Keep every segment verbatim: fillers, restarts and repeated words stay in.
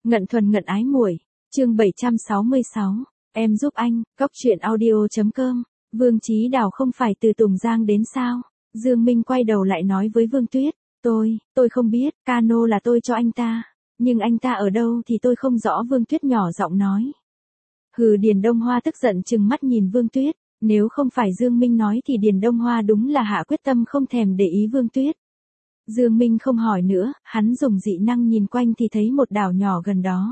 Ngận thuần ngận ái muội, chương bảy trăm sáu mươi sáu, em giúp anh, góc truyện audio.com, Vương Chí Đào không phải từ Tùng Giang đến sao? Dương Minh quay đầu lại nói với Vương Tuyết, tôi, tôi không biết, cano là tôi cho anh ta, nhưng anh ta ở đâu thì tôi không rõ. Vương Tuyết nhỏ giọng nói. Hừ, Điền Đông Hoa tức giận trừng mắt nhìn Vương Tuyết, nếu không phải Dương Minh nói thì Điền Đông Hoa đúng là hạ quyết tâm không thèm để ý Vương Tuyết. Dương Minh không hỏi nữa, hắn dùng dị năng nhìn quanh thì thấy một đảo nhỏ gần đó.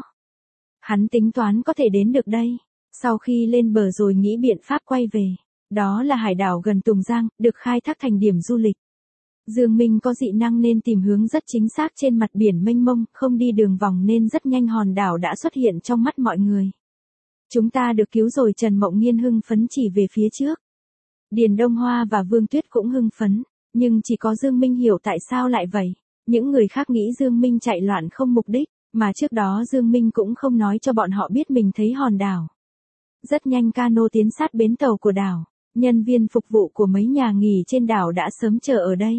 Hắn tính toán có thể đến được đây, sau khi lên bờ rồi nghĩ biện pháp quay về. Đó là hải đảo gần Tùng Giang, được khai thác thành điểm du lịch. Dương Minh có dị năng nên tìm hướng rất chính xác trên mặt biển mênh mông, không đi đường vòng nên rất nhanh hòn đảo đã xuất hiện trong mắt mọi người. Chúng ta được cứu rồi. Trần Mộng Nghiên hưng phấn chỉ về phía trước. Điền Đông Hoa và Vương Tuyết cũng hưng phấn, nhưng chỉ có Dương Minh hiểu tại sao lại vậy. Những người khác nghĩ Dương Minh chạy loạn không mục đích, mà trước đó Dương Minh cũng không nói cho bọn họ biết mình thấy hòn đảo. Rất nhanh cano tiến sát bến tàu của đảo, nhân viên phục vụ của mấy nhà nghỉ trên đảo đã sớm chờ ở đây.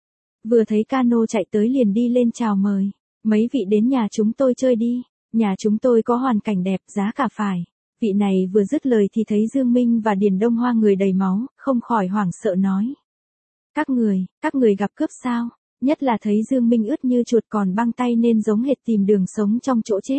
Vừa thấy cano chạy tới liền đi lên chào mời, mấy vị đến nhà chúng tôi chơi đi, nhà chúng tôi có hoàn cảnh đẹp, giá cả phải. Vị này vừa dứt lời thì thấy Dương Minh và Điền Đông Hoa người đầy máu, không khỏi hoảng sợ nói. Các người, các người gặp cướp sao? Nhất là thấy Dương Minh ướt như chuột còn băng tay nên giống hệt tìm đường sống trong chỗ chết.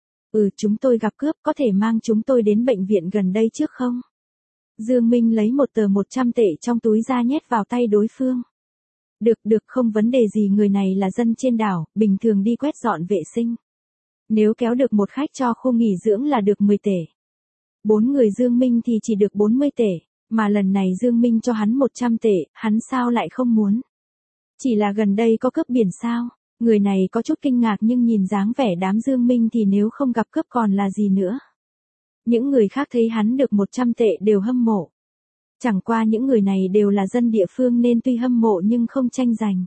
Ừ, chúng tôi gặp cướp, có thể mang chúng tôi đến bệnh viện gần đây trước không? Dương Minh lấy một tờ một trăm tệ trong túi ra nhét vào tay đối phương. Được được, không vấn đề gì, người này là dân trên đảo, bình thường đi quét dọn vệ sinh. Nếu kéo được một khách cho khu nghỉ dưỡng là được mười tệ. Bốn người Dương Minh thì chỉ được bốn mươi tệ, mà lần này Dương Minh cho hắn một trăm tệ, hắn sao lại không muốn? Chỉ là gần đây có cướp biển sao? Người này có chút kinh ngạc nhưng nhìn dáng vẻ đám Dương Minh thì nếu không gặp cướp còn là gì nữa. Những người khác thấy hắn được một trăm tệ đều hâm mộ. Chẳng qua những người này đều là dân địa phương nên tuy hâm mộ nhưng không tranh giành.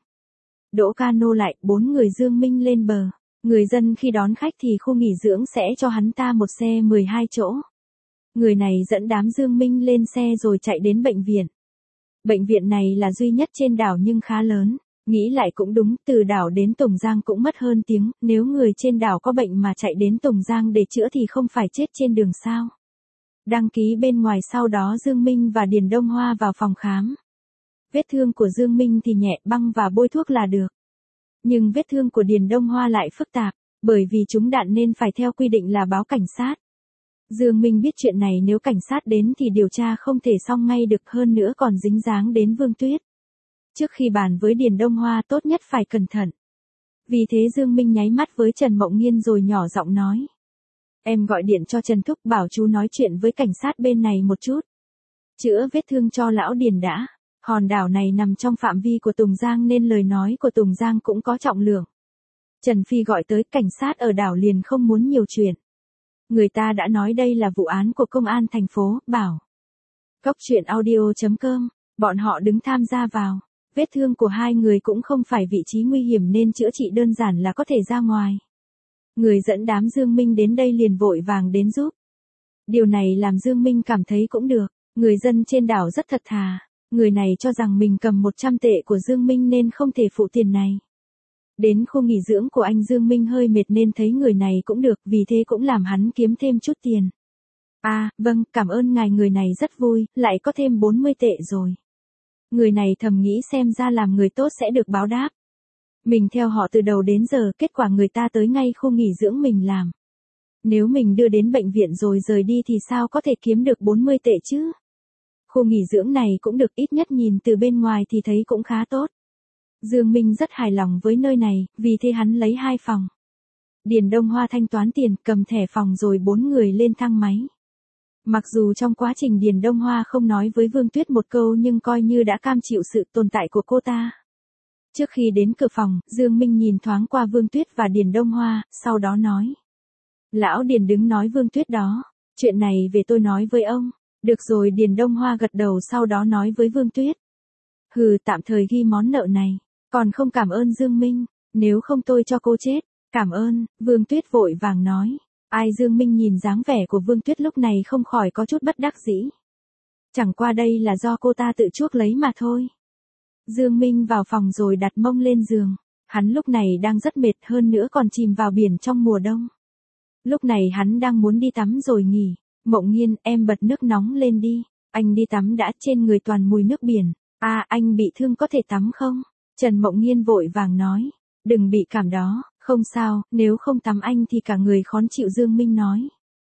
Đỗ cano lại, bốn người Dương Minh lên bờ. Người dân khi đón khách thì khu nghỉ dưỡng sẽ cho hắn ta một xe mười hai chỗ. Người này dẫn đám Dương Minh lên xe rồi chạy đến bệnh viện. Bệnh viện này là duy nhất trên đảo nhưng khá lớn. Nghĩ lại cũng đúng, từ đảo đến Tùng Giang cũng mất hơn tiếng, nếu người trên đảo có bệnh mà chạy đến Tùng Giang để chữa thì không phải chết trên đường sao. Đăng ký bên ngoài, sau đó Dương Minh và Điền Đông Hoa vào phòng khám. Vết thương của Dương Minh thì nhẹ, băng và bôi thuốc là được. Nhưng vết thương của Điền Đông Hoa lại phức tạp, bởi vì trúng đạn nên phải theo quy định là báo cảnh sát. Dương Minh biết chuyện này nếu cảnh sát đến thì điều tra không thể xong ngay được, hơn nữa còn dính dáng đến Vương Tuyết. Trước khi bàn với Điền Đông Hoa tốt nhất phải cẩn thận. Vì thế Dương Minh nháy mắt với Trần Mộng Nghiên rồi nhỏ giọng nói. Em gọi điện cho Trần Thúc bảo chú nói chuyện với cảnh sát bên này một chút. Chữa vết thương cho lão Điền đã. Hòn đảo này nằm trong phạm vi của Tùng Giang nên lời nói của Tùng Giang cũng có trọng lượng. Trần Phi gọi tới, cảnh sát ở đảo liền không muốn nhiều chuyện. Người ta đã nói đây là vụ án của công an thành phố, bảo. Góc truyện audio.com, bọn họ đứng tham gia vào. Vết thương của hai người cũng không phải vị trí nguy hiểm nên chữa trị đơn giản là có thể ra ngoài. Người dẫn đám Dương Minh đến đây liền vội vàng đến giúp. Điều này làm Dương Minh cảm thấy cũng được, người dân trên đảo rất thật thà. Người này cho rằng mình cầm một trăm tệ của Dương Minh nên không thể phụ tiền này. Đến khu nghỉ dưỡng của anh Dương Minh hơi mệt nên thấy người này cũng được, vì thế cũng làm hắn kiếm thêm chút tiền. À, vâng, cảm ơn ngài, người này rất vui, lại có thêm bốn mươi tệ rồi. Người này thầm nghĩ xem ra làm người tốt sẽ được báo đáp. Mình theo họ từ đầu đến giờ, kết quả người ta tới ngay khu nghỉ dưỡng mình làm. Nếu mình đưa đến bệnh viện rồi rời đi thì sao có thể kiếm được bốn mươi tệ chứ? Khu nghỉ dưỡng này cũng được, ít nhất nhìn từ bên ngoài thì thấy cũng khá tốt. Dương Minh rất hài lòng với nơi này, vì thế hắn lấy hai phòng. Điền Đông Hoa thanh toán tiền, cầm thẻ phòng rồi bốn người lên thang máy. Mặc dù trong quá trình Điền Đông Hoa không nói với Vương Tuyết một câu nhưng coi như đã cam chịu sự tồn tại của cô ta. Trước khi đến cửa phòng, Dương Minh nhìn thoáng qua Vương Tuyết và Điền Đông Hoa, sau đó nói. Lão Điền đứng nói Vương Tuyết đó, chuyện này về tôi nói với ông. Được rồi, Điền Đông Hoa gật đầu sau đó nói với Vương Tuyết. Hừ, tạm thời ghi món nợ này, còn không cảm ơn Dương Minh, nếu không tôi cho cô chết. Cảm ơn, Vương Tuyết vội vàng nói. Ai, Dương Minh nhìn dáng vẻ của Vương Tuyết lúc này không khỏi có chút bất đắc dĩ. Chẳng qua đây là do cô ta tự chuốc lấy mà thôi. Dương Minh vào phòng rồi đặt mông lên giường. Hắn lúc này đang rất mệt, hơn nữa còn chìm vào biển trong mùa đông. Lúc này hắn đang muốn đi tắm rồi nghỉ. Mộng Nghiên, em bật nước nóng lên đi. Anh đi tắm đã, trên người toàn mùi nước biển. À, anh bị thương có thể tắm không? Trần Mộng Nghiên vội vàng nói. Đừng bị cảm đó, không sao, nếu không tắm anh thì cả người khó chịu. Dương Minh nói.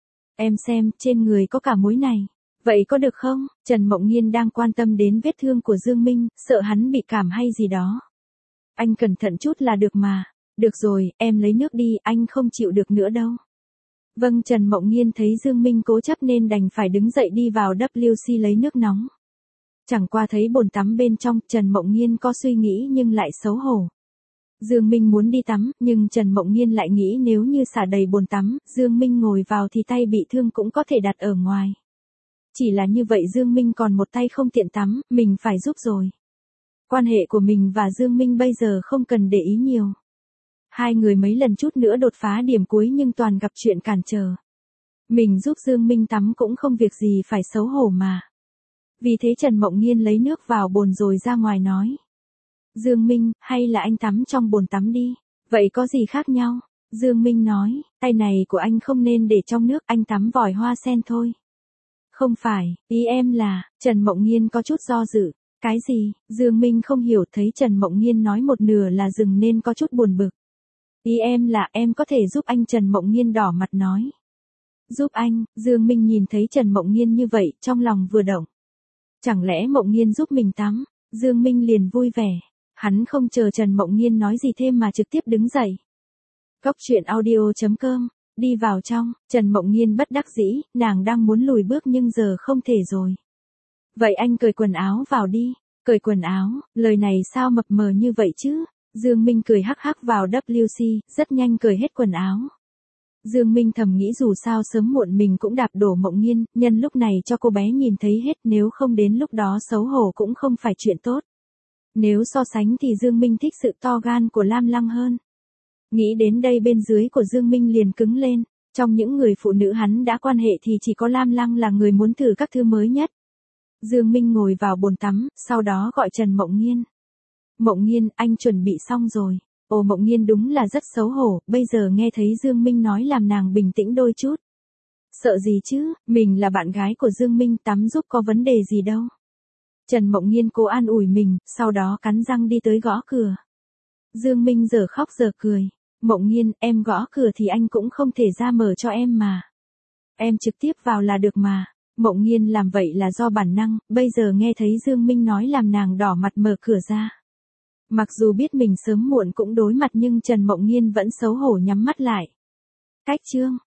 Em xem, trên người có cả muối này. Vậy có được không? Trần Mộng Nghiên đang quan tâm đến vết thương của Dương Minh, sợ hắn bị cảm hay gì đó. Anh cẩn thận chút là được mà. Được rồi, em lấy nước đi, anh không chịu được nữa đâu. Vâng, Trần Mộng Nghiên thấy Dương Minh cố chấp nên đành phải đứng dậy đi vào W C lấy nước nóng. Chẳng qua thấy bồn tắm bên trong, Trần Mộng Nghiên có suy nghĩ nhưng lại xấu hổ. Dương Minh muốn đi tắm, nhưng Trần Mộng Nghiên lại nghĩ nếu như xả đầy bồn tắm, Dương Minh ngồi vào thì tay bị thương cũng có thể đặt ở ngoài. Chỉ là như vậy Dương Minh còn một tay không tiện tắm, mình phải giúp rồi. Quan hệ của mình và Dương Minh bây giờ không cần để ý nhiều. Hai người mấy lần chút nữa đột phá điểm cuối nhưng toàn gặp chuyện cản trở. Mình giúp Dương Minh tắm cũng không việc gì phải xấu hổ mà. Vì thế Trần Mộng Nghiên lấy nước vào bồn rồi ra ngoài nói. Dương Minh, hay là anh tắm trong bồn tắm đi. Vậy có gì khác nhau? Dương Minh nói, tay này của anh không nên để trong nước, anh tắm vòi hoa sen thôi. Không phải, ý em là, Trần Mộng Nghiên có chút do dự. Cái gì? Dương Minh không hiểu, thấy Trần Mộng Nghiên nói một nửa là dừng nên có chút buồn bực. Ý em là em có thể giúp anh. Trần Mộng Nghiên đỏ mặt nói. Giúp anh? Dương Minh nhìn thấy Trần Mộng Nghiên như vậy, trong lòng vừa động. Chẳng lẽ Mộng Nghiên giúp mình tắm? Dương Minh liền vui vẻ. Hắn không chờ Trần Mộng Nghiên nói gì thêm mà trực tiếp đứng dậy. Cốc truyện audio chấm com, đi vào trong, Trần Mộng Nghiên bất đắc dĩ, nàng đang muốn lùi bước nhưng giờ không thể rồi. Vậy anh cởi quần áo vào đi. Cởi quần áo, lời này sao mập mờ như vậy chứ? Dương Minh cười hắc hắc vào W C, rất nhanh cởi hết quần áo. Dương Minh thầm nghĩ dù sao sớm muộn mình cũng đạp đổ Mộng Nghiên, nhân lúc này cho cô bé nhìn thấy hết, nếu không đến lúc đó xấu hổ cũng không phải chuyện tốt. Nếu so sánh thì Dương Minh thích sự to gan của Lam Lăng hơn. Nghĩ đến đây bên dưới của Dương Minh liền cứng lên, trong những người phụ nữ hắn đã quan hệ thì chỉ có Lam Lăng là người muốn thử các thứ mới nhất. Dương Minh ngồi vào bồn tắm, sau đó gọi Trần Mộng Nghiên. Mộng Nghiên, anh chuẩn bị xong rồi. Ồ, Mộng Nghiên đúng là rất xấu hổ, bây giờ nghe thấy Dương Minh nói làm nàng bình tĩnh đôi chút. Sợ gì chứ, mình là bạn gái của Dương Minh, tắm giúp có vấn đề gì đâu. Trần Mộng Nghiên cố an ủi mình, sau đó cắn răng đi tới gõ cửa. Dương Minh giờ khóc giờ cười. Mộng Nghiên, em gõ cửa thì anh cũng không thể ra mở cho em mà. Em trực tiếp vào là được mà. Mộng Nghiên làm vậy là do bản năng, bây giờ nghe thấy Dương Minh nói làm nàng đỏ mặt mở cửa ra. Mặc dù biết mình sớm muộn cũng đối mặt nhưng Trần Mộng Nghiên vẫn xấu hổ nhắm mắt lại. Cách chương